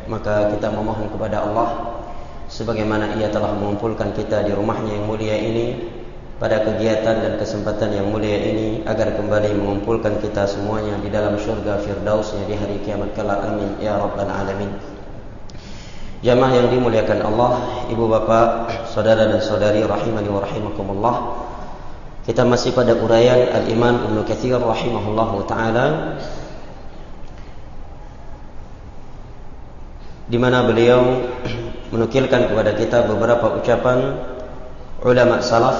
maka kita memohon kepada Allah sebagaimana Ia telah mengumpulkan kita di rumahnya yang mulia ini pada kegiatan dan kesempatan yang mulia ini, agar kembali mengumpulkan kita semuanya di dalam syurga firdausnya di hari kiamat kelak. Amin ya rabbal alamin. Jamaah yang dimuliakan Allah, ibu bapak, saudara dan saudari rahimani wa rahimakumullah. Kita masih pada uraian Al-Imam Ibnu Katsir rahimahullahu taala, di mana beliau menukilkan kepada kita beberapa ucapan ulama salaf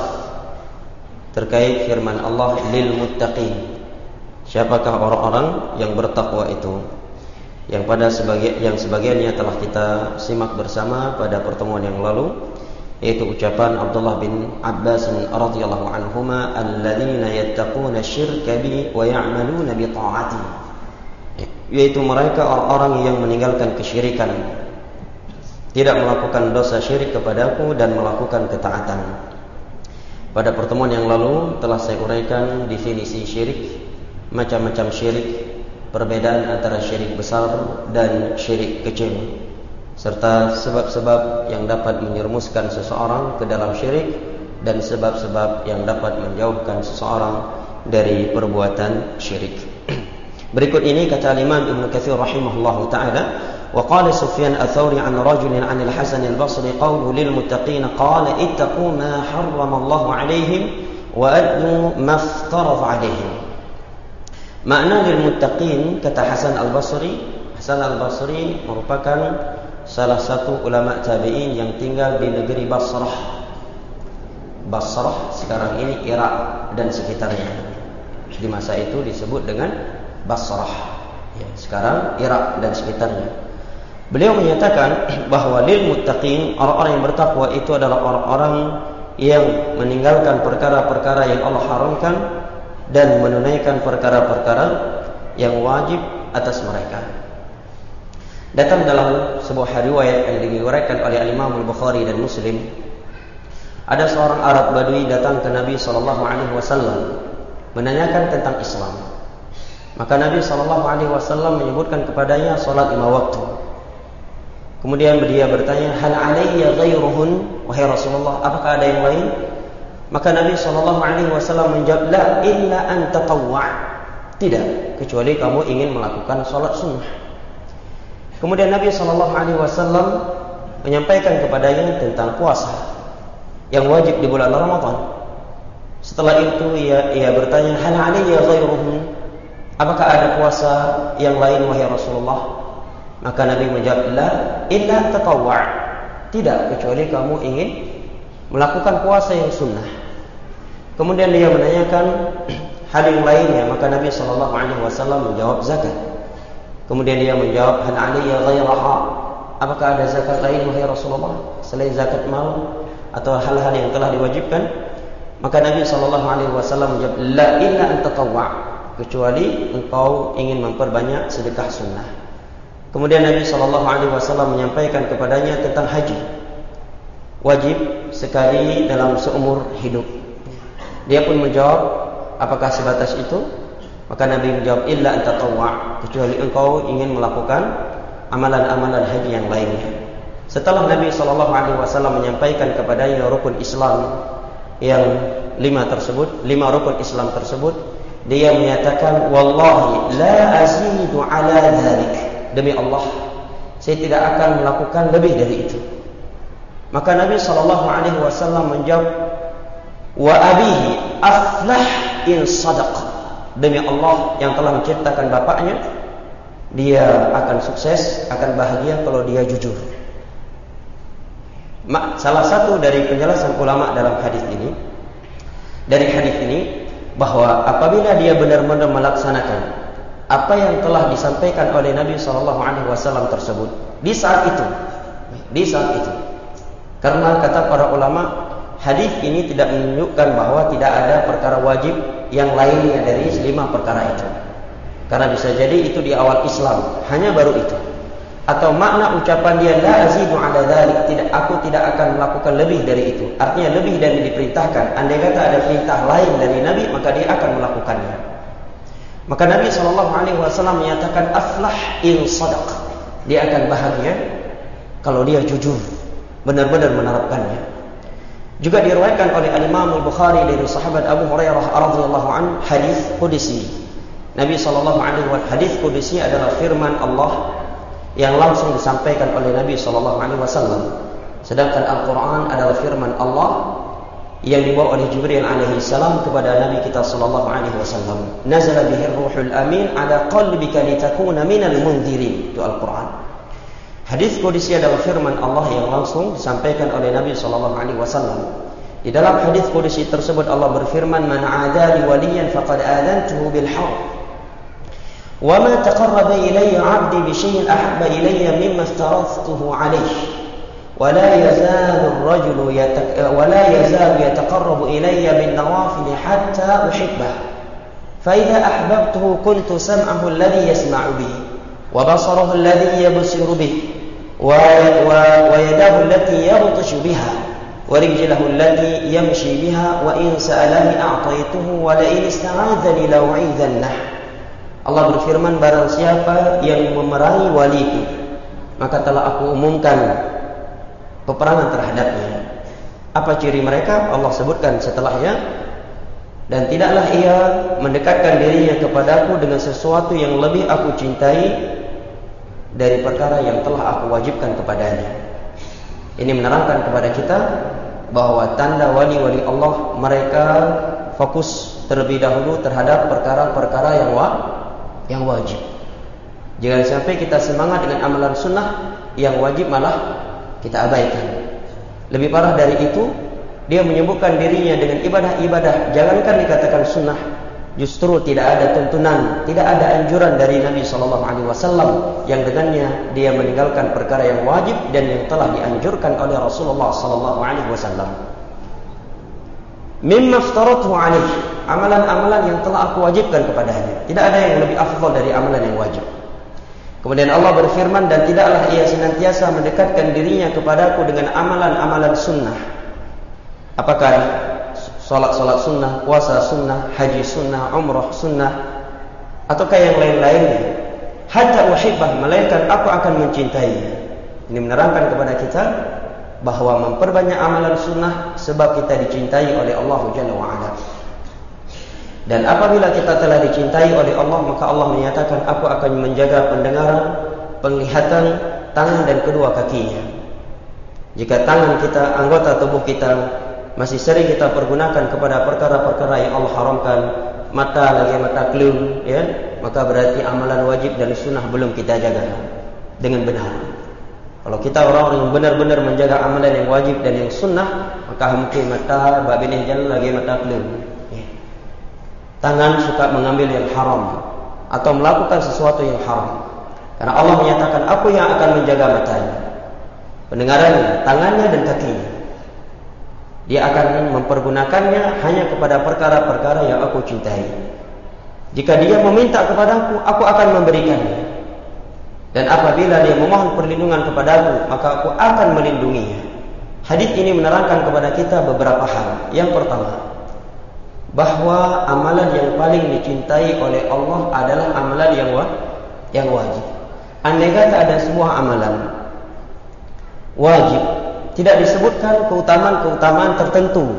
terkait firman Allah lil muttaqin. Siapakah orang-orang yang bertakwa itu? Yang sebagiannya telah kita simak bersama pada pertemuan yang lalu, yaitu ucapan Abdullah bin Abbas radhiyallahu anhuma, alladzina yattaquna syirka bi wa ya'maluna bi ta'ati, yaitu mereka orang-orang yang meninggalkan kesyirikan, tidak melakukan dosa syirik kepadaku dan melakukan ketaatan. Pada pertemuan yang lalu telah saya uraikan definisi syirik, macam-macam syirik, perbedaan antara syirik besar dan syirik kecil, serta sebab-sebab yang dapat menyerumuskan seseorang ke dalam syirik dan sebab-sebab yang dapat menjauhkan seseorang dari perbuatan syirik. Berikut ini kata Imam Ibnu Katsir rahimahullahu taala, wa qala Sufyan ats-Tsauri an rajulin 'an al-Hasan al-Basri qawlu lil muttaqin qala ittaqu ma harrama Allahu 'alaihim wa adnu ma iftarada 'alaihim. Makna lil muttaqin, kata Hasan al-Basri. Hasan al-Basri merupakan salah satu ulama tabi'in yang tinggal di negeri Basrah. Basrah sekarang ini Irak dan sekitarnya. Di masa itu disebut dengan Basrah, ya, sekarang Irak dan sekitarnya. Beliau menyatakan bahwa lil muttaqin, orang-orang yang bertakwa itu adalah orang-orang yang meninggalkan perkara-perkara yang Allah haramkan dan menunaikan perkara-perkara yang wajib atas mereka. Datang dalam sebuah riwayat yang diriwayatkan oleh Imam Al-Bukhari dan Muslim, ada seorang Arab Badui datang ke Nabi SAW menanyakan tentang Islam. Maka Nabi SAW menyebutkan kepadanya salat 5 waktu. Kemudian dia bertanya, hal alayya ghairuhun, wahai Rasulullah, apakah ada yang lain? Maka Nabi SAW menjawab, la illa an tatawwa', tidak, kecuali kamu ingin melakukan salat sunnah. Kemudian Nabi SAW menyampaikan kepadanya tentang puasa yang wajib di bulan Ramadan. Setelah itu ia bertanya, hal alayya ghairuhun, apakah ada puasa yang lain wahai Rasulullah? Maka Nabi menjawab, la illa tatawwa', tidak, kecuali kamu ingin melakukan puasa yang sunnah. Kemudian dia menanyakan hal yang lainnya, maka Nabi SAW menjawab zakat. Kemudian dia menjawab, hal alayya ghairaha, apakah ada zakat lain wahai Rasulullah selain zakat mal atau hal-hal yang telah diwajibkan? Maka Nabi SAW menjawab, la illa an tatawwa', kecuali engkau ingin memperbanyak sedekah sunnah. Kemudian Nabi SAW menyampaikan kepadanya tentang haji, wajib sekali dalam seumur hidup. Dia pun menjawab, apakah sebatas itu? Maka Nabi menjawab, illa an tatawwa', kecuali engkau ingin melakukan amalan-amalan haji yang lainnya. Setelah Nabi SAW menyampaikan kepadanya rukun Islam yang 5 rukun Islam tersebut, dia menyatakan, wallahi la azidu ala dhalik, demi Allah saya tidak akan melakukan lebih dari itu. Maka Nabi SAW menjawab, wa abihi aflah in sadaq, demi Allah yang telah menciptakan bapaknya, dia akan sukses, akan bahagia kalau dia jujur. Salah satu dari penjelasan ulama dalam hadis ini, bahwa apabila dia benar-benar melaksanakan apa yang telah disampaikan oleh Nabi SAW tersebut di saat itu, karena kata para ulama, hadis ini tidak menunjukkan bahwa tidak ada perkara wajib yang lainnya dari 5 perkara itu, karena bisa jadi itu di awal Islam, hanya baru itu. Atau makna ucapan dia, la azidu ala dzalik, aku tidak akan melakukan lebih dari itu, artinya lebih dari diperintahkan. Andai kata ada perintah lain dari Nabi, maka dia akan melakukannya. Maka Nabi SAW menyatakan, aflah in sadaq, Dia akan bahagia kalau dia jujur, benar-benar menerapkannya. Juga diriwayatkan oleh Al-Imam Al-Bukhari dari sahabat Abu Hurairah radhiyallahu anhu, hadis qudsi. Nabi sallallahu alaihi wasallam, hadis qudsi adalah firman Allah yang langsung disampaikan oleh Nabi sallallahu alaihi wasallam. Sedangkan Al-Qur'an adalah firman Allah yang dibawa oleh Jibril alaihi salam kepada Nabi kita sallallahu alaihi wasallam. Nazala bihi ruhul amin ala qalbika litakuna minal mundzirin. Itu Al-Qur'an. Hadis qudsi adalah firman Allah yang langsung disampaikan oleh Nabi sallallahu alaihi wasallam. Di dalam hadis qudsi tersebut Allah berfirman, "Man 'adali waliyan faqad adantuhu bil harb." وَمَا تَقَرَّبَ إِلَيَّ عَبْدِي بِشَيْءٍ أَحَبَّ إِلَيَّ مِمَّا افْتَرَضْتُهُ عَلَيْهِ وَلَا يَزَالُ يَتَقَرَّبُ إِلَيَّ بِالنَّوَافِلِ حَتَّى أُحِبَّهُ فَإِذَا أَحْبَبْتُهُ كُنْتُ سَمْعَهُ الَّذِي يَسْمَعُ بِهِ وَبَصَرَهُ الَّذِي يَبْصِرُ بِهِ وَيَدَهُ الَّتِي يَبْطِشُ بِهَا وَرِجْلَهُ الَّتِي يَمْشِي بِهَا وَإِنْ سَأَلَنِي أَعْطَيْتُهُ وَلَئِنِ اسْتَعَاذَنِي لَأُعِيذَنَّهُ. Allah berfirman, barang siapa yang memerangi waliku, maka telah aku umumkan peperangan terhadapnya. Apa ciri mereka? Allah sebutkan setelahnya, dan tidaklah ia mendekatkan dirinya kepadaku dengan sesuatu yang lebih aku cintai dari perkara yang telah aku wajibkan kepadanya. Ini menerangkan kepada kita bahwa tanda wali-wali Allah, mereka fokus terlebih dahulu terhadap perkara-perkara yang wajib. Jangan sampai kita semangat dengan amalan sunnah, yang wajib malah kita abaikan. Lebih parah dari itu, dia menyibukkan dirinya dengan ibadah-ibadah. Jangankan dikatakan sunnah, justru tidak ada tuntunan, tidak ada anjuran dari Nabi SAW yang dengannya dia meninggalkan perkara yang wajib dan yang telah dianjurkan oleh Rasulullah SAW. Mimma aftaratuhu alaih, amalan-amalan yang telah aku wajibkan kepadanya. Tidak ada yang lebih afdal dari amalan yang wajib. Kemudian Allah berfirman, dan tidaklah ia senantiasa mendekatkan dirinya kepadaku dengan amalan-amalan sunnah. Apakah salat-salat sunnah, puasa sunnah, haji sunnah, umrah sunnah, ataukah yang lain-lainnya? Hatta uhibbah, melainkan aku akan mencintainya. Ini menerangkan kepada kita bahwa memperbanyak amalan sunnah sebab kita dicintai oleh Allah Jalla wa'ala. Dan apabila kita telah dicintai oleh Allah, maka Allah menyatakan, aku akan menjaga pendengaran, penglihatan, tangan dan kedua kakinya. Jika tangan kita, anggota tubuh kita masih sering kita pergunakan kepada perkara-perkara yang Allah haramkan, mata lagi mata kelum, ya, maka berarti amalan wajib dan sunnah belum kita jaga dengan benar. Kalau kita orang yang benar-benar menjaga amalan yang wajib dan yang sunnah, maka mungkin mata babilih jalan lagi mata kelum. Tangan suka mengambil yang haram atau melakukan sesuatu yang haram. Karena Allah menyatakan, aku yang akan menjaga matanya, pendengarannya, tangannya dan kakinya. Dia akan mempergunakannya hanya kepada perkara-perkara yang aku cintai. Jika dia meminta kepadaku, aku akan memberikannya. Dan apabila dia memohon perlindungan kepadaku, maka aku akan melindunginya. Hadis ini menerangkan kepada kita beberapa hal. Yang pertama, bahwa amalan yang paling dicintai oleh Allah adalah amalan yang wajib. Andai kata ada sebuah amalan wajib, tidak disebutkan keutamaan-keutamaan tertentu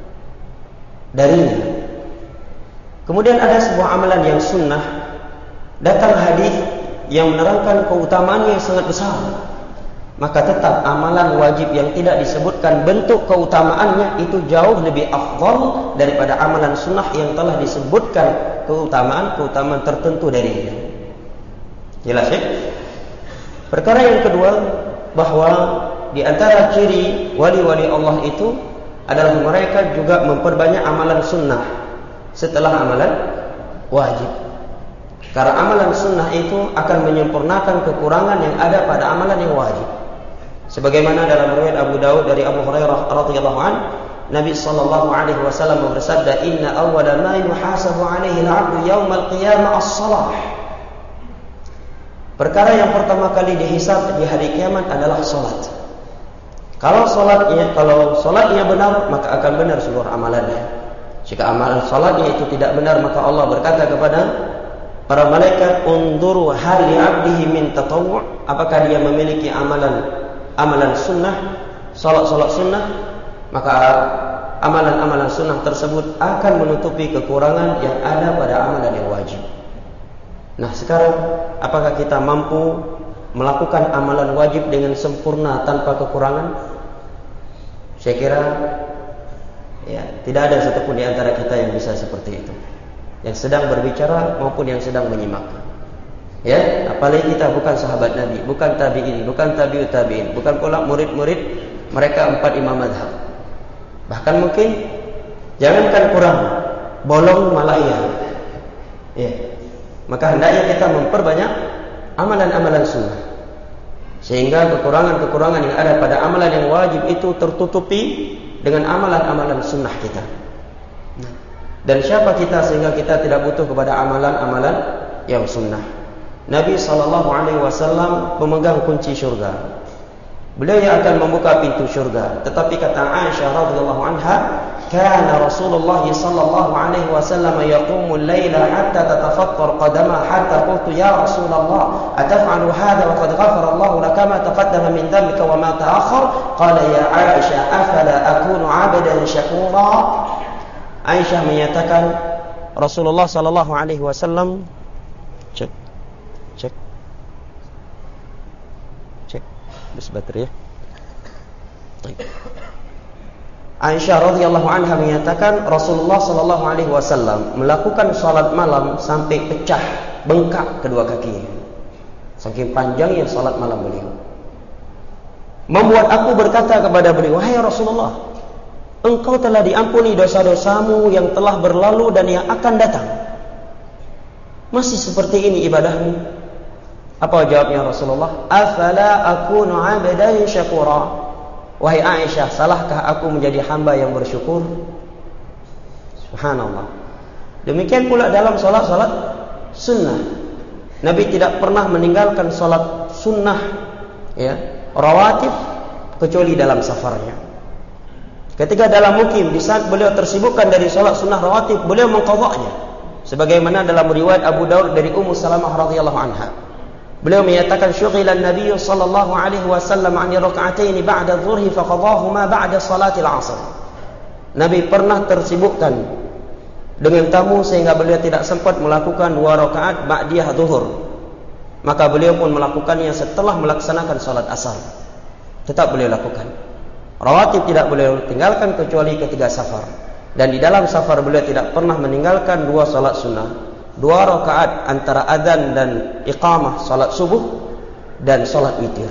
darinya. Kemudian ada sebuah amalan yang sunnah, datang hadis yang menerangkan keutamaannya yang sangat besar, maka tetap amalan wajib yang tidak disebutkan bentuk keutamaannya itu jauh lebih afdal daripada amalan sunnah yang telah disebutkan keutamaan tertentu darinya. Jelas ya? Perkara yang kedua, bahwa di antara ciri wali-wali Allah itu adalah mereka juga memperbanyak amalan sunnah setelah amalan wajib. Karena amalan sunnah itu akan menyempurnakan kekurangan yang ada pada amalan yang wajib. Sebagaimana dalam riwayat Abu Daud dari Abu Hurairah radhiyallahu anhu, Nabi sallallahu alaihi wasallam bersabda, "Inna awwala ma yuhasabu alaihi al-'abdu yaumal qiyamah as-shalah." Perkara yang pertama kali dihisab di hari kiamat adalah salat. Kalau salatnya benar, maka akan benar seluruh amalannya. Jika amalan salatnya itu tidak benar, maka Allah berkata kepada para malaikat, unduru hal li 'abdihi min tatawwu', apakah dia memiliki amalan sunnah, salat sunnah, maka amalan sunnah tersebut akan menutupi kekurangan yang ada pada amalan yang wajib. Nah, sekarang apakah kita mampu melakukan amalan wajib dengan sempurna tanpa kekurangan? Saya kira ya, tidak ada satupun di antara kita yang bisa seperti itu, yang sedang berbicara maupun yang sedang menyimak. Ya, apalagi kita bukan sahabat Nabi, bukan tabi'in, bukan tabi'ut tabi'in, bukan pula murid-murid mereka 4 imam mazhab. Bahkan mungkin jangankan kurang, bolong malah iya. Ya. Maka hendaknya kita memperbanyak amalan-amalan sunnah, sehingga kekurangan-kekurangan yang ada pada amalan yang wajib itu tertutupi dengan amalan-amalan sunnah kita. Dan siapa kita sehingga kita tidak butuh kepada amalan-amalan yang sunnah? Nabi SAW pemegang kunci syurga. Beliau yang akan membuka pintu syurga. Tetapi kata Aisyah radhiyallahu anha, kana Rasulullah sallallahu alaihi wasallam yaqumu al-laila hatta tatafakkar qadama, hatta qultu ya Rasulullah ataf'alu hadha wa qad ghafara Allah laka ma taqaddama min dhanbika wa ma ta'akhkhar? Qala ya Aisyah afala akunu 'abdan syakura. Aisyah menyatakan Rasulullah sallallahu alaihi wasallam cek bis baterai ya. Aisyah radhiyallahu anha menyatakan Rasulullah sallallahu alaihi wasallam melakukan salat malam sampai pecah, bengkak kedua kakinya. Saking panjangnya salat malam beliau. Membuat aku berkata kepada beliau, "Wahai Rasulullah, engkau telah diampuni dosa-dosamu yang telah berlalu dan yang akan datang. Masih seperti ini ibadahmu?" Apa jawabnya Rasulullah? Afala akunu 'abdan syakura. Wahai Aisyah, salahkah aku menjadi hamba yang bersyukur? Subhanallah. Demikian pula dalam salat sunnah. Nabi tidak pernah meninggalkan salat sunnah ya, rawatib kecuali dalam safarnya. Ketika dalam mukim, di saat beliau tersibukkan dari salat sunnah rawatib, beliau mengqadha'nya. Sebagaimana dalam riwayat Abu Daud dari Ummu Salamah radhiyallahu anha. Beliau menyatakan syughila an-nabiy sallallahu alaihi wasallam 'an rak'atayn ba'da adh-dhuhri faqadahuma ba'da salatil 'ashr. Nabi pernah tersibukkan dengan tamu sehingga beliau tidak sempat melakukan 2 rakaat ba'diyah zuhur. Maka beliau pun melakukannya setelah melaksanakan salat asar. Tetap beliau lakukan. Rawatib tidak beliau tinggalkan kecuali ketika safar. Dan di dalam safar beliau tidak pernah meninggalkan 2 salat sunnah. 2 rakaat antara adzan dan iqamah salat subuh dan salat witir.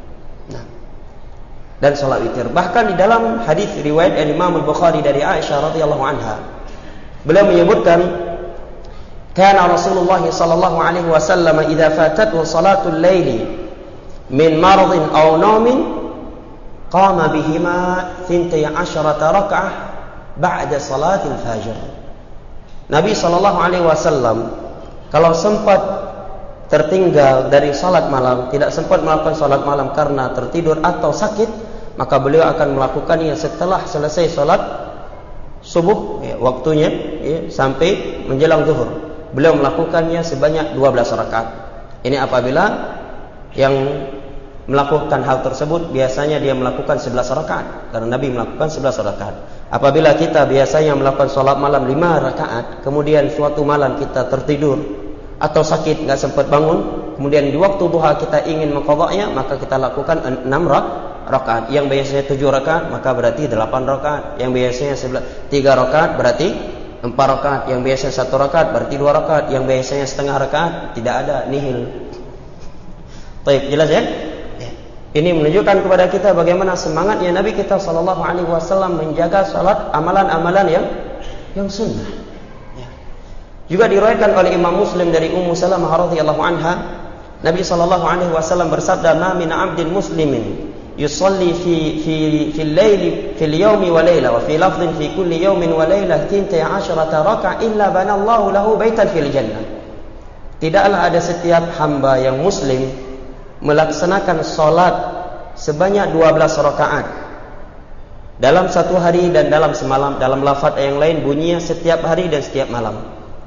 Dan salat witir. Bahkan di dalam hadis riwayat Imam Al-Bukhari dari Aisyah radhiyallahu anha, beliau menyebutkan, kana Rasulullah sallallahu alaihi wasallam idza fatathu salatul laili min maradin aw naumin qama bihima 12 rak'ah ba'da salatil fajr. Nabi SAW kalau sempat tertinggal dari salat malam, tidak sempat melakukan salat malam karena tertidur atau sakit, maka beliau akan melakukannya setelah selesai salat subuh ya, waktunya ya, sampai menjelang zuhur. Beliau melakukannya sebanyak 12 rakaat. Ini apabila yang melakukan hal tersebut biasanya dia melakukan 11 rakaat, karena Nabi melakukan 11 rakaat. Apabila kita biasanya melakukan salat malam 5 rakaat, kemudian suatu malam kita tertidur atau sakit nggak sempat bangun, kemudian di waktu duha kita ingin mengqadha'nya, maka kita lakukan 6 rakaat. Yang biasanya 7 rakaat maka berarti 8 rakaat. Yang biasanya 3 rakaat berarti 4 rakaat. Yang biasanya 1 rakaat berarti 2 rakaat. Yang biasanya setengah rakaat tidak ada, nihil. Baik, jelas ya? Ini menunjukkan kepada kita bagaimana semangatnya Nabi kita sallallahu alaihi wasallam menjaga salat amalan-amalan yang sunnah. Ya. Juga diriwayatkan oleh Imam Muslim dari Ummu Salamah radhiyallahu anha, Nabi sallallahu alaihi wasallam bersabda, "Ma min 'abdin muslimin yusalli fil laili fil yawmi wa layla wa fi lafdhin fi kulli yawmin wa laylah 12 rak'ah illa banallahu lahu baitan fil jannah." Tidaklah ada setiap hamba yang muslim melaksanakan salat sebanyak 12 rakaat dalam satu hari dan dalam semalam. Dalam lafaz yang lain bunyinya setiap hari dan setiap malam.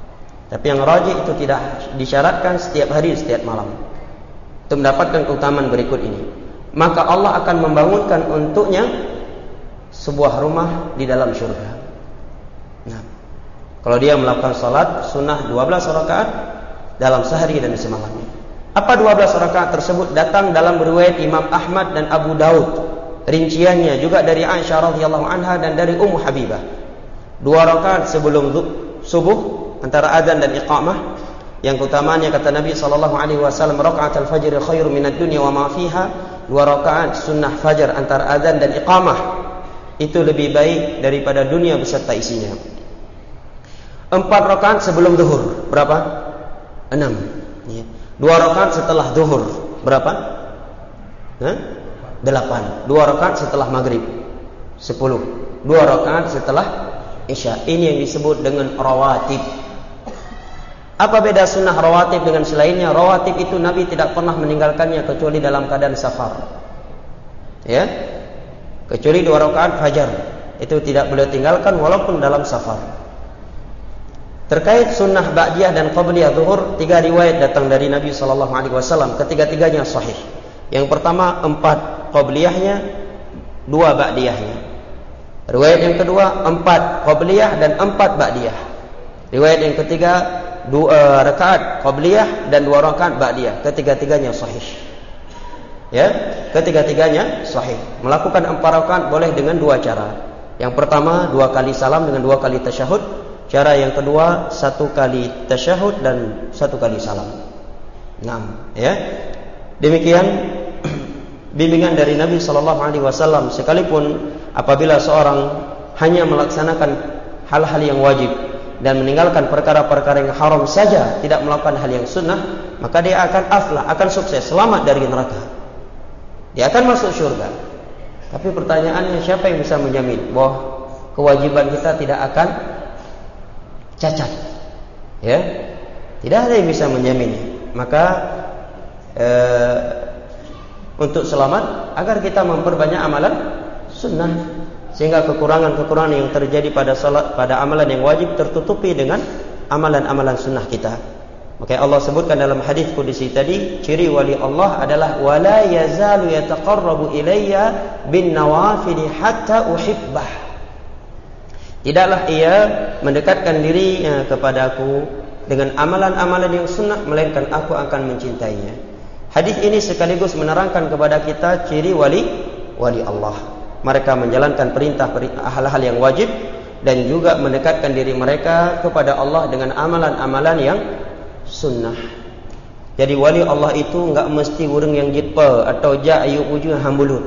Tapi yang rajih itu tidak disyaratkan setiap hari, setiap malam. Untuk mendapatkan keutamaan berikut ini, maka Allah akan membangunkan untuknya sebuah rumah di dalam surga. Nah, kalau dia melakukan salat sunnah 12 rakaat dalam sehari dan semalamnya. Apa 12 rakaat tersebut? Datang dalam riwayat Imam Ahmad dan Abu Daud. Rinciannya juga dari Aisyah radhiyallahu anha dan dari Ummu Habibah. 2 rakaat sebelum subuh antara adzan dan iqamah, yang keutamaannya kata Nabi sallallahu alaihi wasallam, rakaat al-fajr khairu minad dunya wa ma fiha. 2 rakaat sunnah fajar antara adzan dan iqamah itu lebih baik daripada dunia beserta isinya. 4 rakaat sebelum zuhur, berapa? 6. Ya. 2 rakaat setelah zuhur, berapa? 8. 2 rakaat setelah maghrib, 10. 2 rakaat setelah isya. Ini yang disebut dengan rawatib. Apa beda sunnah rawatib dengan selainnya? Rawatib itu Nabi tidak pernah meninggalkannya kecuali dalam keadaan safar. Ya, kecuali 2 rakaat fajar itu tidak beliau tinggalkan walaupun dalam safar. Terkait sunnah ba'diyah dan qabliyah zuhur, 3 riwayat datang dari Nabi sallallahu alaihi wasallam, ketiga-tiganya sahih. Yang pertama 4 qabliyahnya, 2 ba'diyahnya. Riwayat yang kedua 4 qabliyah dan 4 ba'diyah. Riwayat yang ketiga 2 rakaat qabliyah dan 2 rakaat ba'diyah. Ketiga-tiganya sahih. Ya, ketiga-tiganya sahih. Melakukan 4 rakaat boleh dengan 2 cara. Yang pertama 2 kali salam dengan 2 kali tasyahud. Cara yang kedua 1 kali tasyahud dan 1 kali salam. 6, ya. Demikian bimbingan dari Nabi sallallahu alaihi wasallam. Sekalipun apabila seorang hanya melaksanakan hal-hal yang wajib dan meninggalkan perkara-perkara yang haram saja, tidak melakukan hal yang sunnah, maka dia akan aflah, akan sukses, selamat dari neraka. Dia akan masuk surga. Tapi pertanyaannya, siapa yang bisa menjamin bahwa kewajiban kita tidak akan cacat? Ya, tidak ada yang bisa menjaminnya. Maka untuk selamat, agar kita memperbanyak amalan sunnah, sehingga kekurangan-kekurangan yang terjadi pada salat, pada amalan yang wajib tertutupi dengan amalan-amalan sunnah kita. Maka Allah sebutkan dalam hadis qudsi tadi, ciri wali Allah adalah wala yazalu yataqarrabu ilayya bin nawafil hatta uhibbah. Tidaklah ia mendekatkan diri kepadaku dengan amalan-amalan yang sunnah, melainkan aku akan mencintainya. Hadis ini sekaligus menerangkan kepada kita ciri wali Allah. Mereka menjalankan perintah hal-hal yang wajib dan juga mendekatkan diri mereka kepada Allah dengan amalan-amalan yang sunnah. Jadi wali Allah itu enggak mesti urang yang jitpa atau ja'yu ujung hambulut.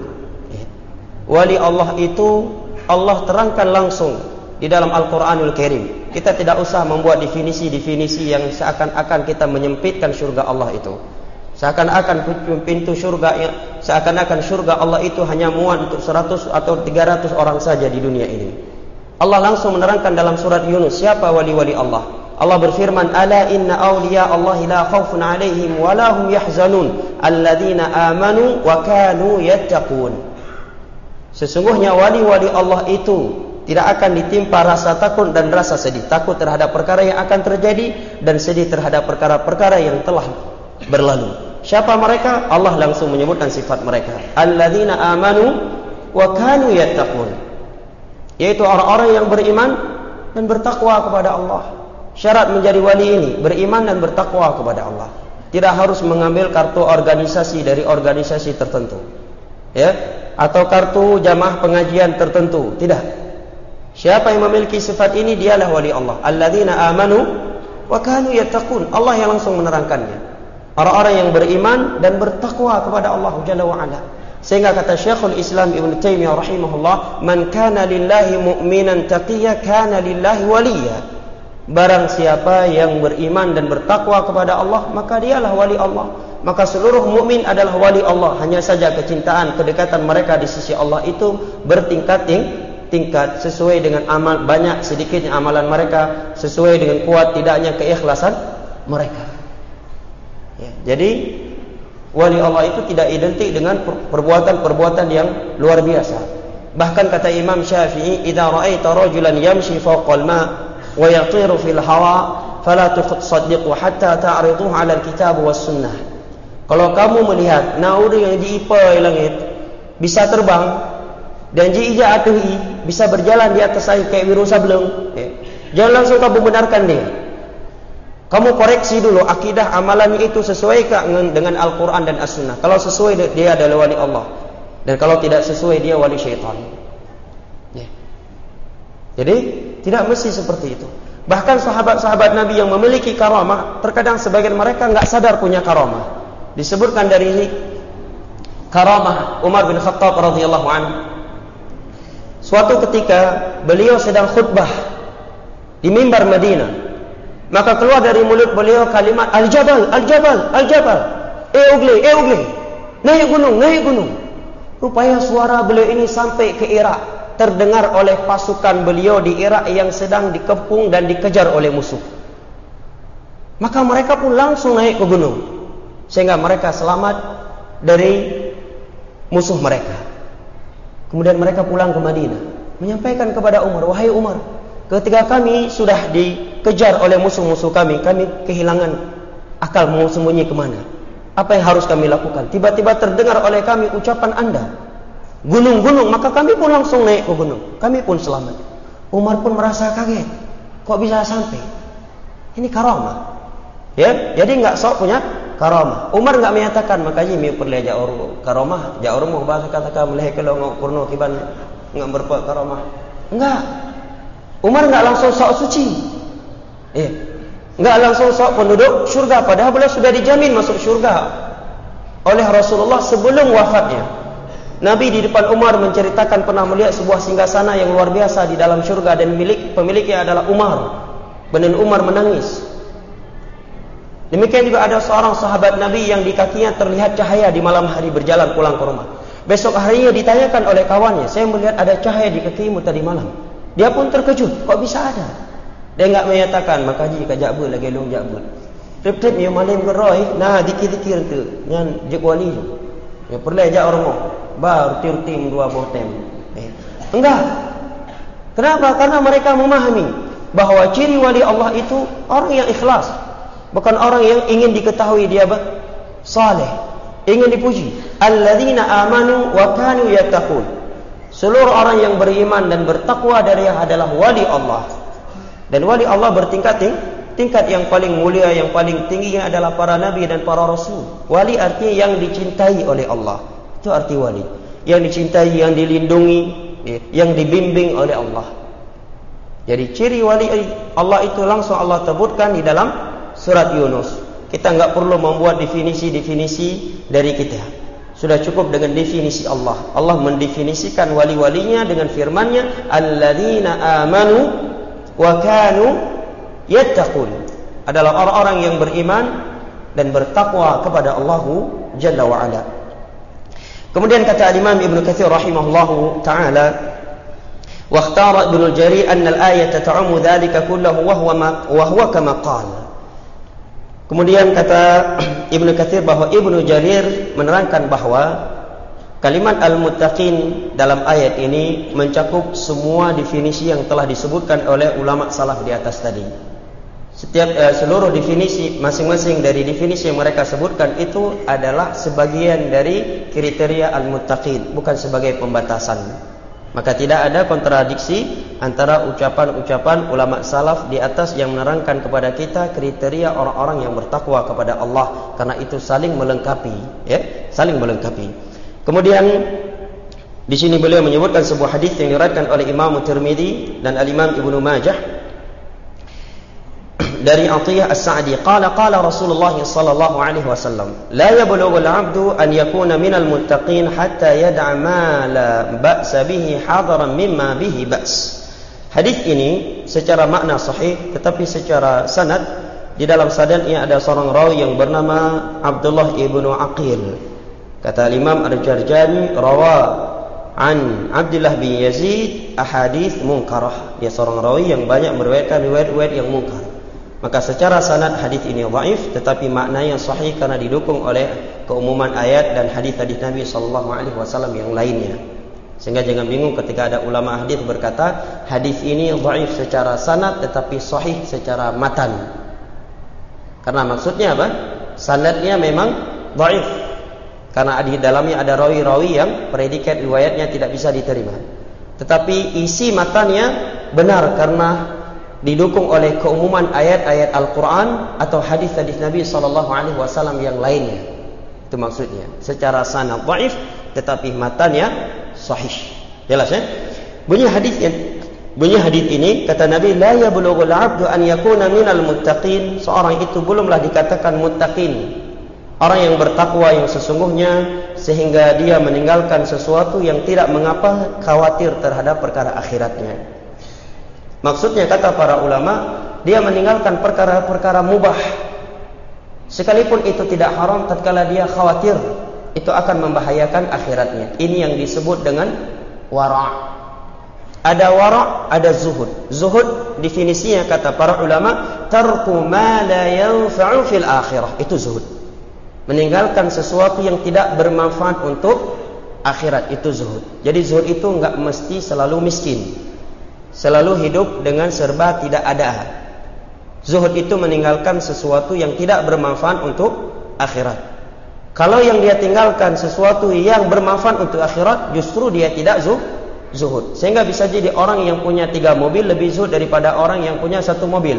Wali Allah itu Allah terangkan langsung di dalam Al-Qur'anul Karim. Kita tidak usah membuat definisi-definisi yang seakan-akan kita menyempitkan surga Allah itu. Seakan-akan pintu surga, seakan-akan surga Allah itu hanya muat untuk 100 atau 300 orang saja di dunia ini. Allah langsung menerangkan dalam surat Yunus siapa wali-wali Allah. Allah berfirman, ala inna awliya Allahi la khawfun alaihim wa la hum yahzanun alladzina amanu wa kanu yattaqun. Sesungguhnya wali-wali Allah itu tidak akan ditimpa rasa takut dan rasa sedih. Takut terhadap perkara yang akan terjadi dan sedih terhadap perkara-perkara yang telah berlalu. Siapa mereka? Allah langsung menyebutkan sifat mereka. Alladzina amanu wa kanu yattaqun. Yaitu orang-orang yang beriman dan bertakwa kepada Allah. Syarat menjadi wali ini beriman dan bertakwa kepada Allah. Tidak harus mengambil kartu organisasi dari organisasi tertentu. Ya, atau kartu jamaah pengajian tertentu, tidak. Siapa yang memiliki sifat ini dialah wali Allah. Alladzina amanu wa kanu yattaqun. Allah yang langsung menerangkannya. Orang-orang yang beriman dan bertakwa kepada Allah Jalla wa Ala. Sehingga kata Syekhul Islam Ibn Taimiyah rahimahullah, man kana lillahi mu'minan taqiyya kana lillahi waliyya. Barang siapa yang beriman dan bertakwa kepada Allah, maka dialah wali Allah. Maka seluruh mukmin adalah wali Allah. Hanya saja kecintaan, kedekatan mereka di sisi Allah itu bertingkat sesuai dengan amal banyak sedikitnya amalan mereka, sesuai dengan kuat tidaknya keikhlasan mereka. Ya, jadi wali Allah itu tidak identik dengan perbuatan-perbuatan yang luar biasa. Bahkan kata Imam Syafi'i, "Idza ra'aita rajulan yamshi fawqa al-ma' wa yatiru fil hawa fala tusaddiqu hatta ta'riduhu 'ala al-kitab was sunnah. Kalau kamu melihat naur yang diipai langit bisa terbang dan jija atuhi bisa berjalan di atas air kayak wiru sableng, jangan langsung kamu benarkan dia. Kamu koreksi dulu akidah amalannya itu sesuai dengan Al-Quran dan As-Sunnah. Kalau sesuai dia adalah wali Allah, dan kalau tidak sesuai dia wali syaitan. Jadi tidak mesti seperti itu. Bahkan sahabat-sahabat Nabi yang memiliki karamah, terkadang sebagian mereka enggak sadar punya karamah. Disebutkan dari karamah Umar bin Khattab radhiyallahu anhu. Suatu ketika beliau sedang khutbah di mimbar Madinah, maka keluar dari mulut beliau kalimat al-jabal, al-jabal, al-jabal. Ugle, ugle. Naik gunung, naik gunung. Rupanya suara beliau ini sampai ke Irak, terdengar oleh pasukan beliau di Irak yang sedang dikepung dan dikejar oleh musuh. Maka mereka pun langsung naik ke gunung, sehingga mereka selamat dari musuh mereka. Kemudian mereka pulang ke Madinah, menyampaikan kepada Umar, wahai Umar, ketika kami sudah dikejar oleh musuh-musuh kami kehilangan akal mau sembunyi kemana. Apa yang harus kami lakukan? Tiba-tiba terdengar oleh kami ucapan Anda, gunung-gunung, maka kami pun langsung naik ke gunung. Kami pun selamat. Umar pun merasa kaget, kok bisa sampai? Ini karamah. Ya, jadi enggak sok punya karamah. Umar enggak menyatakan makanya mi perle jaur karamah, jaur mau bahasa katakan meleh kalau ngurno kiban enggak berbuat karamah. Enggak. Umar enggak langsung sok suci. Enggak langsung sok penduduk syurga, padahal beliau sudah dijamin masuk syurga oleh Rasulullah sebelum wafatnya. Nabi di depan Umar menceritakan pernah melihat sebuah singgasana yang luar biasa di dalam syurga dan pemiliknya adalah Umar. Dan Umar menangis. Demikian juga ada seorang sahabat Nabi yang di kakinya terlihat cahaya di malam hari berjalan pulang ke rumah. Besok harinya ditanyakan oleh kawannya, saya melihat ada cahaya di kakimu tadi malam. Dia pun terkejut, kok bisa ada? Dia enggak menyatakan, maka jika jabul lagi long jabul. Trip-trip yang malam geroi, nah dikir-dikir tu, ngan jek wali tu. Ya perlu ajak orang mau, baru tim dua botem. Enggak. Kenapa? Karena mereka memahami bahwa ciri wali Allah itu orang yang ikhlas. Bukan orang yang ingin diketahui dia saleh, ingin dipuji. Alladzina amanu wa kanu yattaqun. Seluruh orang yang beriman dan bertakwa dari adalah wali Allah. Dan wali Allah bertingkat yang paling mulia, yang paling tingginya adalah para nabi dan para rasul. Wali artinya yang dicintai oleh Allah. Itu arti wali. Yang dicintai, yang dilindungi, yang dibimbing oleh Allah. Jadi ciri wali Allah itu langsung Allah sebutkan di dalam surat Yunus. Kita enggak perlu membuat definisi-definisi dari kita. Sudah cukup dengan definisi Allah. Allah mendefinisikan wali-walinya dengan firman-Nya, alladzina amanu wa kanu yattaqun. Adalah orang-orang yang beriman dan bertakwa kepada Allah Jalla wa Ala. Kemudian kata Imam Ibnu Katsir rahimahullahu taala, wa ikhtara Ibnu Jarir anna al-ayata ta'ummu dzalika kullahu wa huwa kama qala. Kemudian kata Ibnu Katsir bahwa Ibnu Jarir menerangkan bahwa kalimat al-muttaqin dalam ayat ini mencakup semua definisi yang telah disebutkan oleh ulama salaf di atas tadi. Seluruh definisi masing-masing dari definisi yang mereka sebutkan itu adalah sebagian dari kriteria al-muttaqin, bukan sebagai pembatasan. Maka tidak ada kontradiksi antara ucapan-ucapan ulama salaf di atas yang menerangkan kepada kita kriteria orang-orang yang bertakwa kepada Allah, karena itu saling melengkapi, ya, saling melengkapi. Kemudian di sini beliau menyebutkan sebuah hadis yang diriwayatkan oleh Imam Tirmidzi dan Al-Imam Ibnu Majah dari Atiyah As-Sa'di, qala Rasulullah sallallahu alaihi wasallam, la yablughul 'abdu an yakuna minal muttaqin hatta yad'a ma la ba'sa bihi hadaran mimma bihi ba's. Hadis ini secara makna sahih, tetapi secara sanad di dalam sanadnya ada seorang rawi yang bernama Abdullah ibnu Aqil. Kata Imam Al-Jarjani, rawa an Abdullah bin Yazid ahadits munkarah. Dia seorang rawi yang banyak meriwayatkan riwayat-riwayat yang mungkar. Maka secara sanad hadis ini dhaif, tetapi maknanya sahih karena didukung oleh keumuman ayat dan hadis-hadis Nabi sallallahu alaihi wasallam yang lainnya. Sehingga jangan bingung ketika ada ulama hadis berkata hadis ini dhaif secara sanad tetapi sahih secara matan. Karena maksudnya apa? Sanadnya memang dhaif. Karena di dalamnya ada rawi-rawi yang predikat riwayatnya tidak bisa diterima. Tetapi isi matanya benar karena didukung oleh keumuman ayat-ayat Al-Quran atau hadis-hadis Nabi SAW yang lainnya. Itu maksudnya. Secara sanad dhaif, tetapi matanya sahih. Jelas ya? Bunyi hadis ini kata Nabi, la yablughul 'abdu an yakuna minal muttaqin. Seorang itu belumlah dikatakan muttaqin, orang yang bertakwa yang sesungguhnya, sehingga dia meninggalkan sesuatu yang tidak mengapa khawatir terhadap perkara akhiratnya. Maksudnya kata para ulama, dia meninggalkan perkara-perkara mubah sekalipun itu tidak haram, tatkala dia khawatir itu akan membahayakan akhiratnya. Ini yang disebut dengan wara'. Ada wara', ada zuhud. Zuhud definisinya kata para ulama, tarku ma la yanfa'u fil akhirah. Itu zuhud. Meninggalkan sesuatu yang tidak bermanfaat untuk akhirat, itu zuhud. Jadi zuhud itu enggak mesti selalu miskin, selalu hidup dengan serba tidak ada. Zuhud itu meninggalkan sesuatu yang tidak bermanfaat untuk akhirat. Kalau yang dia tinggalkan sesuatu yang bermanfaat untuk akhirat, justru dia tidak zuhud. Sehingga bisa jadi orang yang punya 3 mobil lebih zuhud daripada orang yang punya 1 mobil.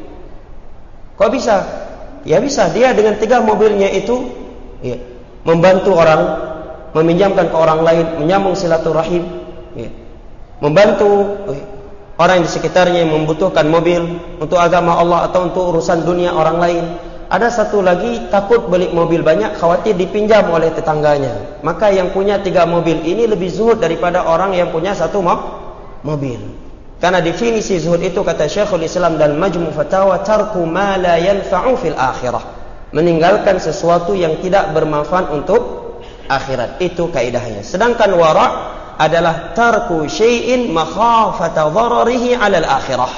Kok bisa? Ya bisa, dia dengan 3 mobilnya itu ya, membantu orang, meminjamkan ke orang lain, menyambung silaturahim, ya, membantu orang di sekitarnya yang membutuhkan mobil untuk agama Allah atau untuk urusan dunia orang lain. Ada satu lagi takut beli mobil banyak, khawatir dipinjam oleh tetangganya. Maka yang punya 3 mobil ini lebih zuhud daripada orang yang punya 1 mobil. Karena definisi zuhud itu kata Syekhul Islam dan Majmu' Fatawa, tarku ma la yanfa'u fil akhirah. Meninggalkan sesuatu yang tidak bermanfaat untuk akhirat. Itu kaidahnya. Sedangkan wara' adalah tarku syai'in makhafata dhararihi 'ala al-akhirah.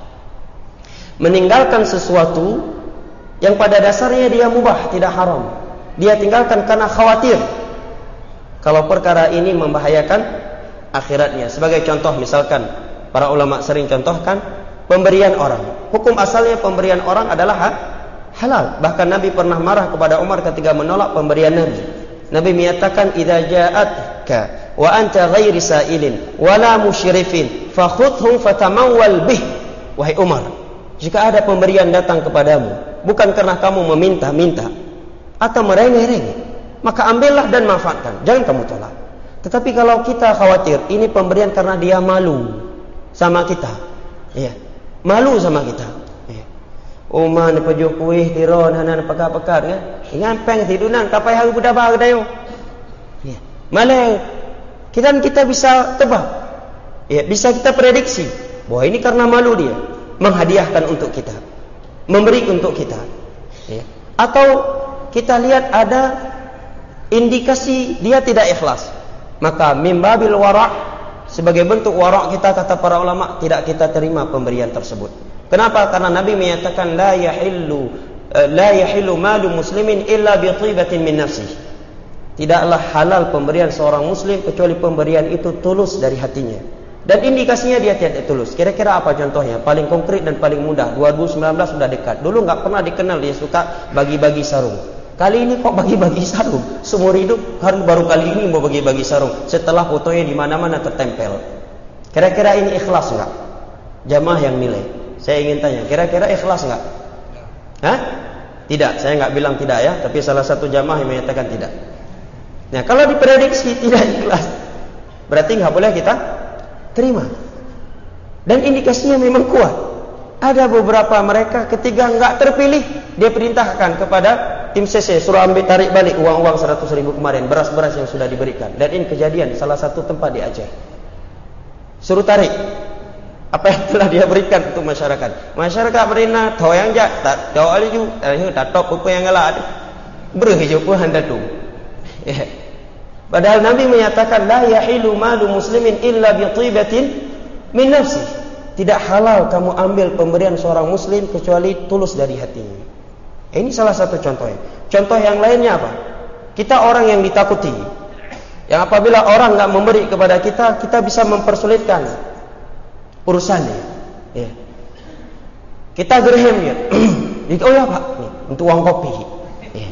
Meninggalkan sesuatu yang pada dasarnya dia mubah, tidak haram. Dia tinggalkan karena khawatir kalau perkara ini membahayakan akhiratnya. Sebagai contoh misalkan, para ulama sering contohkan pemberian orang. Hukum asalnya pemberian orang adalah halal. Bahkan Nabi pernah marah kepada Umar ketika menolak pemberian Nabi. Nabi menyatakan, idza ja'atka wa anta ghairi sa'ilin wala musyrifin fakhudhum fatamawwal bih. Wahai Umar, jika ada pemberian datang kepadamu bukan karena kamu meminta-minta atau merengek-rengek, maka ambillah dan manfaatkan, jangan kamu tolak. Tetapi kalau kita khawatir ini pemberian karena dia malu sama kita, ya, malu sama kita, ya. Uman pejuh kuih tiron hanan pekar-pekar kan, ngampeng tidunan kapai hari budak bah dayo, ya, malah kita bisa tebak, ya, bisa kita prediksi bahwa ini karena malu dia menghadiahkan untuk kita, memberi untuk kita, ya. Atau kita lihat ada indikasi dia tidak ikhlas, maka mimbabil wara', sebagai bentuk wara' kita, kata para ulama, tidak kita terima pemberian tersebut. Kenapa? Karena Nabi menyatakan la yahillu malu muslimin illa bi thibatin min nafsih. Tidaklah halal pemberian seorang muslim kecuali pemberian itu tulus dari hatinya. Dan indikasinya dia tidak tulus. Kira-kira apa contohnya? Paling konkret dan paling mudah. 2019 sudah dekat. Dulu enggak pernah dikenal dia suka bagi-bagi sarung. Kali ini kok bagi-bagi sarung? Seumur hidup baru kali ini mau bagi-bagi sarung. Setelah fotonya di mana-mana tertempel. Kira-kira ini ikhlas enggak? Jamaah yang nilai. Saya ingin tanya, kira-kira ikhlas enggak? Hah? Tidak, saya enggak bilang tidak ya, tapi salah satu jamaah yang menyatakan tidak. Nah, kalau diprediksi tidak ikhlas, berarti enggak boleh kita terima. Dan indikasinya memang kuat. Ada beberapa mereka ketika enggak terpilih, dia perintahkan kepada tim CC suruh ambil tarik balik uang-uang 100.000 kemarin, beras-beras yang sudah diberikan. Dan ini kejadian di salah satu tempat di Aceh. Suruh tarik apa yang telah dia berikan untuk masyarakat. Masyarakat berina toyang jak tak doa laju, tak top apa yang ngalah. Berhijau pun hendak tu. Padahal Nabi menyatakan la yahilu malu muslimin illa bi thibatin min nafsi. Tidak halal kamu ambil pemberian seorang muslim kecuali tulus dari hatinya. Ini salah satu contohnya. Contoh yang lainnya apa? Kita orang yang ditakuti. Yang apabila orang enggak memberi kepada kita, kita bisa mempersulitkan urusannya. Ya. Kita gerhem ya. Oh ya Pak, nih. untuk uang kopi. Ya.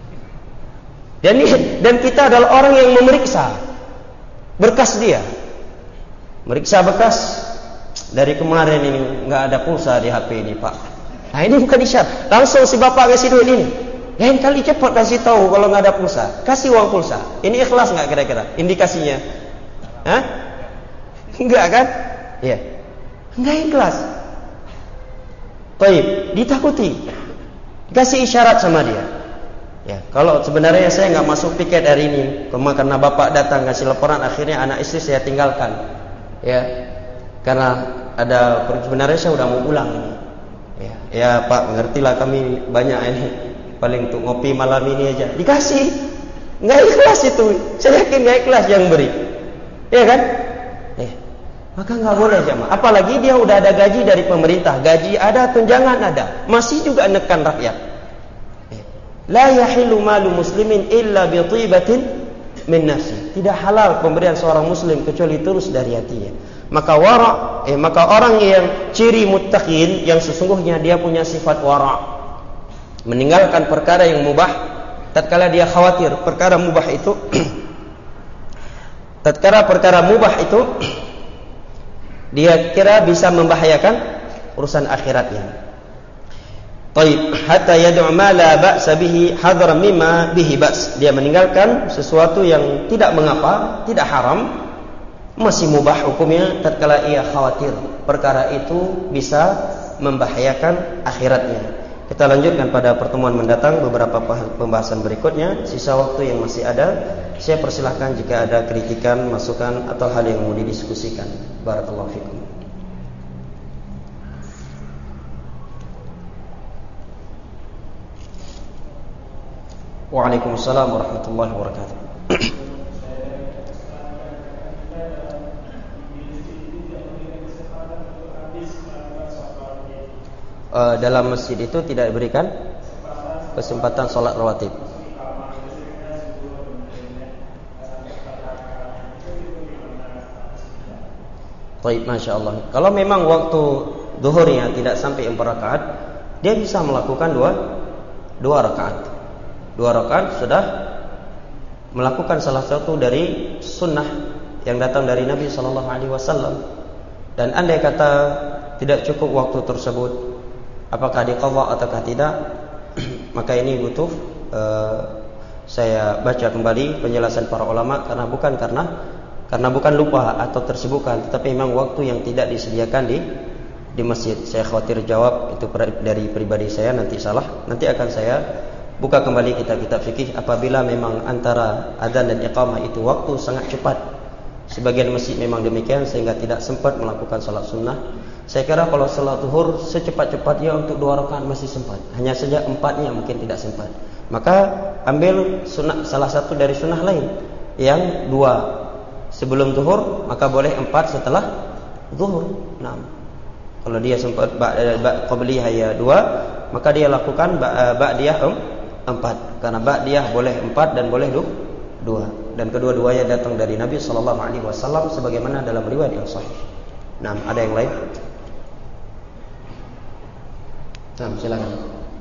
Dan kita adalah orang yang memeriksa berkas dia. Meriksa berkas. Dari kemarin ini nggak ada pulsa di HP ini, Pak. Nah, ini bukan isyarat. Langsung si bapak kasih duit ini. Lain kali cepat kasih tahu kalau nggak ada pulsa. Kasih uang pulsa. Ini ikhlas nggak kira-kira? Indikasinya? Hah? Enggak kan? Ya. Enggak ikhlas. Baik, ditakuti. Kasih isyarat sama dia. Ya, kalau sebenarnya saya nggak masuk piket hari ini, karena bapak datang kasih laporan, akhirnya anak istri saya tinggalkan. Ya, karena ada sebenarnya saya udah mau pulang ini. Ya Pak, mengertilah kami banyak ini. Paling untuk ngopi malam ini aja. Dikasih. Nggak ikhlas itu. Saya yakin nggak ikhlas yang beri. Ya kan? Maka nggak boleh jamaah. Apalagi dia udah ada gaji dari pemerintah. Gaji ada, tunjangan ada. Masih juga nekan rakyat. La yahillu malu muslimin illa bi tibatin min nafsi. Tidak halal pemberian seorang muslim kecuali tulus dari hatinya. Maka maka orang yang ciri muttaqin yang sesungguhnya dia punya sifat wara. Meninggalkan perkara yang mubah tatkala dia khawatir perkara mubah itu dia kira bisa membahayakan urusan akhiratnya. Taib hatta yad'u ma la ba'sa bihi hadra mimma bihi ba's. Dia meninggalkan sesuatu yang tidak mengapa, tidak haram, masih mubah hukumnya tatkala ia khawatir perkara itu bisa membahayakan akhiratnya. Kita lanjutkan pada pertemuan mendatang beberapa pembahasan berikutnya. Sisa waktu yang masih ada, saya persilahkan jika ada kritikan, masukan atau hal yang mau didiskusikan. Barakallahu fikum. Waalaikumsalam warahmatullahi wabarakatuh. Dalam masjid itu tidak diberikan kesempatan sholat rawatib. Baik, masya Allah. Kalau memang waktu zuhurnya tidak sampai 4 rakaat, dia bisa melakukan dua rakaat. 2 rakaat sudah melakukan salah satu dari sunnah yang datang dari Nabi Sallallahu Alaihi Wasallam. Dan andai kata tidak cukup waktu tersebut, apakah diqadha ataukah tidak, maka ini butuh saya baca kembali penjelasan para ulama, karena bukan lupa atau tersibukkan, tetapi memang waktu yang tidak disediakan di masjid. Saya khawatir jawab itu dari pribadi saya nanti salah. Nanti akan saya buka kembali kitab-kitab fikih apabila memang antara adzan dan iqamah itu waktu sangat cepat. Sebagian masjid memang demikian sehingga tidak sempat melakukan salat sunnah. Saya kira kalau salat zuhur secepat-cepatnya untuk 2 rakaat masih sempat. Hanya saja 4-nya mungkin tidak sempat. Maka ambil sunnah, salah satu dari sunnah lain yang 2 sebelum zuhur, maka boleh 4 setelah zuhur. Nah, kalau dia sempat qabliyah ya 2, maka dia lakukan ba'diyah 4. Karena ba'diyah boleh 4 dan boleh 2. Dan kedua-duanya datang dari Nabi sallallahu alaihi wasallam sebagaimana dalam riwayat yang sahih. Nah, ada yang lain? Nah, silakan.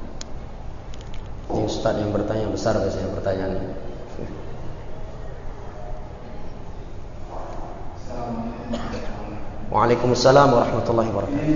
Ini Ustaz yang bertanya besar biasanya pertanyaannya. Waalaikumsalam warahmatullahi wabarakatuh.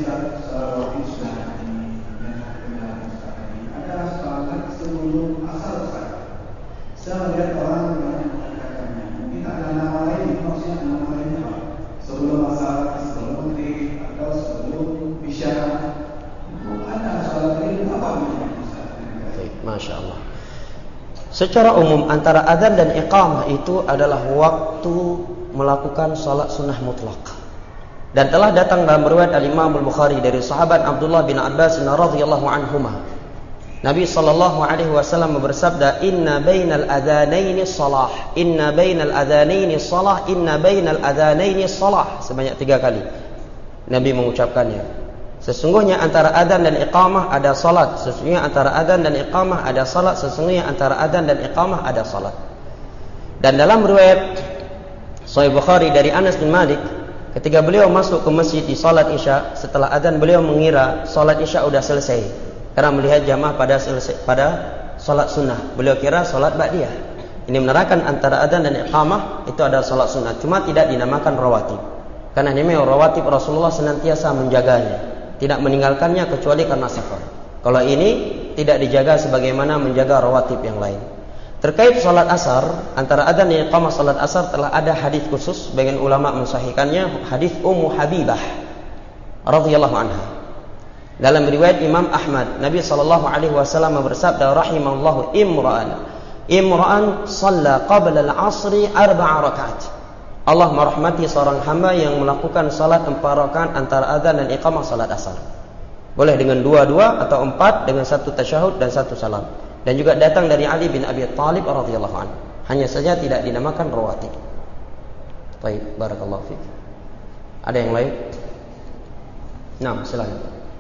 Ada salat sebelum asar Ustaz. Saya melihat orang mengatakannya, mungkin ada nama lain, maksudnya nama lainnya sebelum asar, sebelum maghrib atau sebelum isya. Ada salat lain apa Ustaz? Masya Allah. Secara umum antara adzan dan iqamah itu adalah waktu melakukan salat sunnah mutlak. Dan telah datang dalam riwayat Al-Imam Al-Bukhari dari sahabat Abdullah bin Abbas radhiyallahu anhuma. Nabi sallallahu alaihi wasallam bersabda, "Inna bainal adzanaini shalah, inna bainal adzanaini shalah, inna bainal adzanaini shalah." Sebanyak 3 kali Nabi mengucapkannya. Sesungguhnya antara adzan dan iqamah ada salat. Sesungguhnya antara adzan dan iqamah ada salat. Sesungguhnya antara adzan dan iqamah ada salat. Dan dalam riwayat Sahih Bukhari dari Anas bin Malik, ketika beliau masuk ke masjid di salat Isya, setelah adzan beliau mengira salat Isya sudah selesai. karena melihat jamaah pada salat sunnah. Beliau kira salat ba'diyah. Ini menerangkan antara adzan dan iqamah itu adalah salat sunnah, cuma tidak dinamakan rawatib. Karena ini rawatib Rasulullah senantiasa menjaganya, tidak meninggalkannya kecuali karena safar. Kalau ini tidak dijaga sebagaimana menjaga rawatib yang lain. Terkait salat asar, antara adzan dan iqamah salat asar telah ada hadis khusus, sebagian ulama mensahihkannya, hadis Ummu Habibah radhiyallahu anha. Dalam riwayat Imam Ahmad, Nabi SAW bersabda, rahimallahu imra'an shalla qabla al-'asri 4 rakaat. Allah merahmati seorang hamba yang melakukan salat 4 rakaat antara adzan dan iqamah salat asar. Boleh dengan 2 atau 4 dengan 1 tasyahud dan 1 salam. Dan juga datang dari Ali bin Abi Thalib radhiyallahu anhu. Hanya saja tidak dinamakan rawatib. Baik, barakallahu fiik. Ada yang lain? Nah, silakan.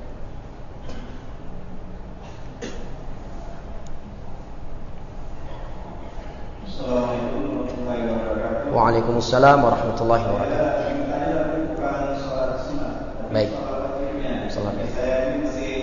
Assalamualaikum warahmatullahi wabarakatuh. Waalaikumsalam warahmatullahi wabarakatuh. Bukan sholat sunnah. Baik. Sholat. Saya ini masih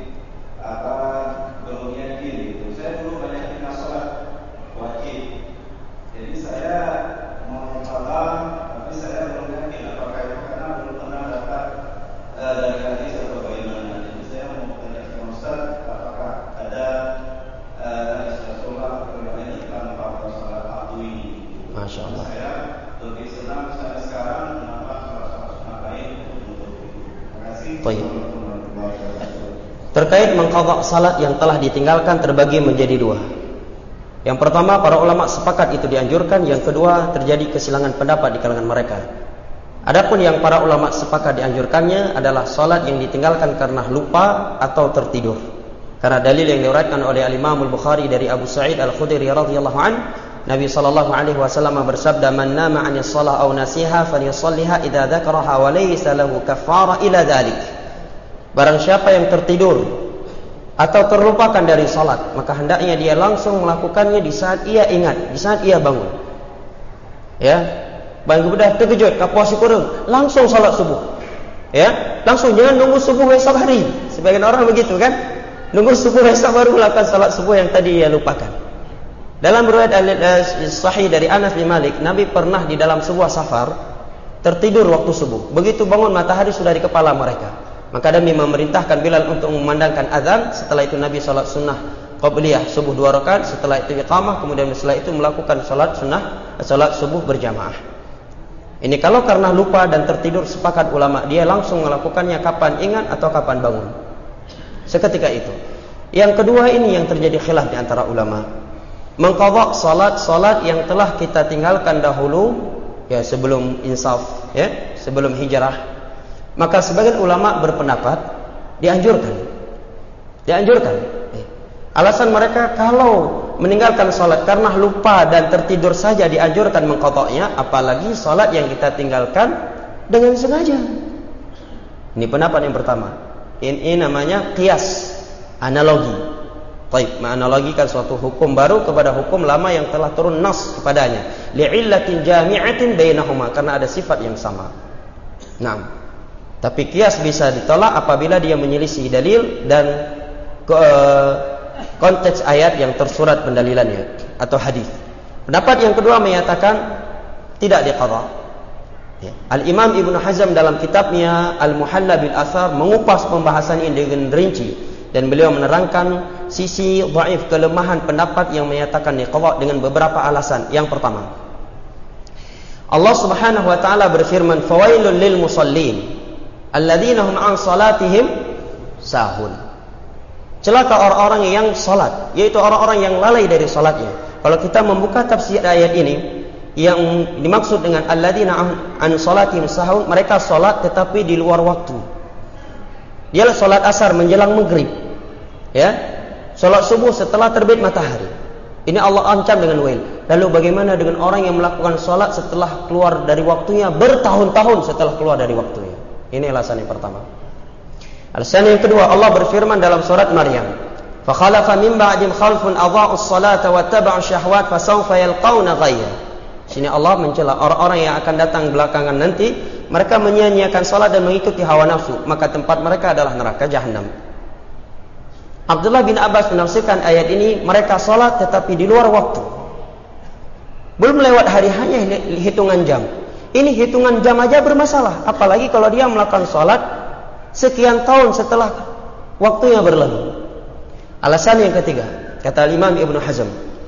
belum yakin gitu. Saya belum banyak kenal sholat wajib. Jadi saya mau sholat, tapi saya belum yakin apakah itu karena belum pernah dapat dari hadis atau bagaimana. Jadi saya mau tanya ke Ustaz, apakah ada hadis Rasulullah atau yang lain tentang sholat fardu ini? Masya Allah. Saya lebih senang sampai sekarang menambah sholat sunnah lain untuk itu. Terima kasih. Baik. Terkait mengqadha salat yang telah ditinggalkan terbagi menjadi 2. Yang pertama, para ulama sepakat itu dianjurkan. Yang kedua, terjadi kesilangan pendapat di kalangan mereka. Adapun yang para ulama sepakat dianjurkannya adalah salat yang ditinggalkan karena lupa atau tertidur. Karena dalil yang diriwayatkan oleh Al-Imam Al-Bukhari dari Abu Sa'id Al-Khudri radhiyallahu an, Nabi sallallahu alaihi wasallam bersabda, "Man nama 'anis shalah aw nasiha falyusalliha idza dzakaraha wa laysa lahu kaffara ila dzalik." Barang siapa yang tertidur atau terlupakan dari salat, maka hendaknya dia langsung melakukannya di saat ia ingat, di saat ia bangun. Ya, bangun sudah terkejut, kapuasi kurung, langsung salat subuh. Ya, langsung, jangan nunggu subuh besok hari. Sebagian orang begitu kan? Nunggu subuh besok baru melakukan salat subuh yang tadi ia lupakan. Dalam riwayat sahih dari Anas bin Malik, Nabi pernah di dalam sebuah safar tertidur waktu subuh. Begitu bangun matahari sudah di kepala mereka. Maka Nabi memerintahkan Bilal untuk memandangkan azan. Setelah itu Nabi salat sunnah qabliyah subuh 2 rakaat. Setelah itu iqamah. Kemudian setelah itu melakukan salat subuh berjamaah. Ini kalau karena lupa dan tertidur, sepakat ulama, dia langsung melakukannya kapan ingat atau kapan bangun, seketika itu. Yang kedua, ini yang terjadi khilaf di antara ulama, mengqadha salat yang telah kita tinggalkan dahulu, ya sebelum insaf, ya sebelum hijrah. Maka sebagian ulama berpendapat dianjurkan. Alasan mereka, kalau meninggalkan salat karena lupa dan tertidur saja dianjurkan mengqadha'nya, apalagi salat yang kita tinggalkan dengan sengaja. Ini pendapat yang pertama. Ini namanya qiyas, analogi. Baik, menganalogikan suatu hukum baru kepada hukum lama yang telah turun nas kepadanya. Li'illatin jami'atin bainahuma, karena ada sifat yang sama. Nah, tapi qiyas bisa ditolak apabila dia menyelisih dalil dan konteks ayat yang tersurat pendalilannya atau hadis. Pendapat yang kedua menyatakan tidak diqadha. Ya. Al-Imam Ibnu Hazm dalam kitabnya Al-Muhalla bil Athar mengupas pembahasan ini dengan rinci, dan beliau menerangkan sisi dhaif, kelemahan pendapat yang menyatakan diqadha dengan beberapa alasan. Yang pertama, Allah Subhanahu wa taala berfirman, "Fawailul lil musallin alladzina hum an salatihim sahun." Celaka orang-orang yang salat, yaitu orang-orang yang lalai dari salatnya. Kalau kita membuka tafsir ayat ini, yang dimaksud dengan alladzina an salatihim sahun, mereka salat tetapi di luar waktu. Dialah salat asar menjelang maghrib, ya, salat subuh setelah terbit matahari. Ini Allah ancam dengan wail. Lalu bagaimana dengan orang yang melakukan salat setelah keluar dari waktunya, bertahun-tahun setelah keluar dari waktunya? Ini alasan yang pertama. Alasan yang kedua, Allah berfirman dalam surat Maryam, "Fa khalafa min ba'dihim khalfun adha'u as-salata wa taba'u syahwat fa sawfa yalqauna ghayya." Sini Allah mencela orang-orang yang akan datang belakangan nanti, mereka menyia-nyiakan salat dan mengikuti hawa nafsu, maka tempat mereka adalah neraka jahanam. Abdullah bin Abbas menafsirkan ayat ini, mereka sholat tetapi di luar waktu. Belum lewat hari, hanya hitungan jam. Ini hitungan jam aja bermasalah, apalagi kalau dia melakukan sholat sekian tahun setelah waktunya berlalu. Alasan yang ketiga, kata Imam Ibnu Hazm,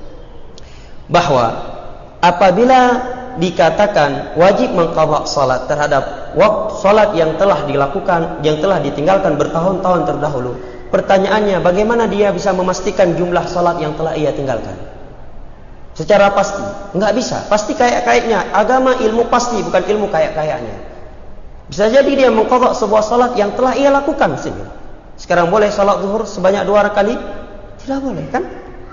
bahwa apabila dikatakan wajib mengqadha salat terhadap waktu salat yang telah dilakukan, yang telah ditinggalkan bertahun-tahun terdahulu, pertanyaannya bagaimana dia bisa memastikan jumlah salat yang telah ia tinggalkan secara pasti? Enggak bisa. Pasti kayak-kayaknya. Agama ilmu pasti, bukan ilmu kayak-kayaknya. Bisa jadi dia mengqadha sebuah salat yang telah ia lakukan sendiri. Sekarang boleh salat zuhur sebanyak 2 kali? Tidak boleh, kan?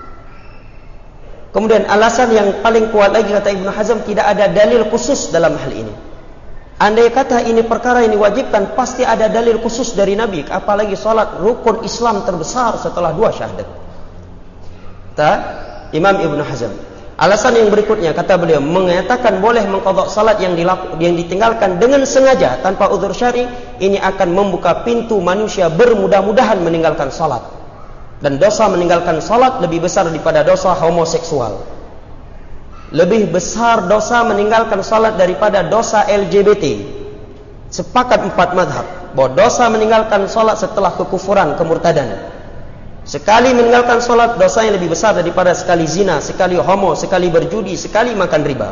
Kemudian alasan yang paling kuat lagi, kata Ibnu Hazm, tidak ada dalil khusus dalam hal ini. Andai kata ini perkara yang diwajibkan, pasti ada dalil khusus dari Nabi. Apalagi salat rukun Islam terbesar setelah 2 syahadat. Kata Imam Ibnu Hazm, alasan yang berikutnya, kata beliau, mengatakan boleh mengqadha salat yang ditinggalkan dengan sengaja tanpa uzur syar'i, ini akan membuka pintu manusia bermudah-mudahan meninggalkan salat. Dan dosa meninggalkan salat lebih besar daripada dosa homoseksual. Lebih besar dosa meninggalkan salat daripada dosa LGBT. Sepakat 4 mazhab bahwa dosa meninggalkan salat setelah kekufuran, kemurtadan. Sekali meninggalkan salat dosanya lebih besar daripada sekali zina, sekali homo, sekali berjudi, sekali makan riba.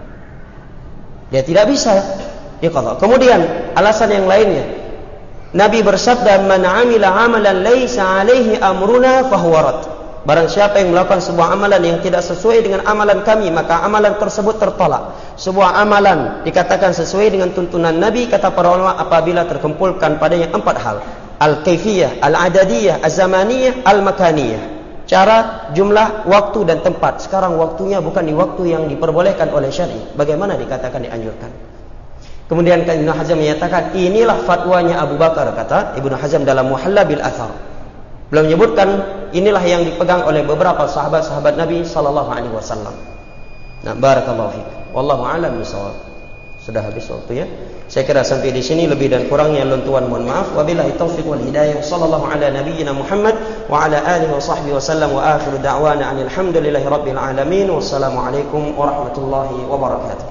Dia tidak bisa diqadha. Kemudian alasan yang lainnya, Nabi bersabda, "Man 'amila 'amalan laisa 'alaihi amruna fahuwa rad." Barang siapa yang melakukan sebuah amalan yang tidak sesuai dengan amalan kami, maka amalan tersebut tertolak. Sebuah amalan dikatakan sesuai dengan tuntunan Nabi, kata para ulama, apabila terkumpulkan padanya 4 hal. Al-kaifiyah, al-adadiyah, az-zamaniyah, al-makaniyah. Cara, jumlah, waktu dan tempat. Sekarang waktunya bukan di waktu yang diperbolehkan oleh syar'i. Bagaimana dikatakan dianjurkan? Kemudian Ibnu Hazm menyatakan inilah fatwanya Abu Bakar, kata Ibnu Hazm dalam Muhalla bil Athar. Belum menyebutkan inilah yang dipegang oleh beberapa sahabat-sahabat Nabi sallallahu alaihi wasallam. Nah, barakallahu fiik. Wallahu a'lam bishawab. Sudah habis waktu ya. Saya kira sampai di sini, lebih dan kurangnya luntuan mohon maaf. Wabillahi taufiq wal hidayah. Sallallahu ala nabiyyina Muhammad wa ala alihi wa sahbihi wasallam wa akhiru da'wana alhamdulillahi rabbil alamin. Wassalamu alaikum warahmatullahi wabarakatuh.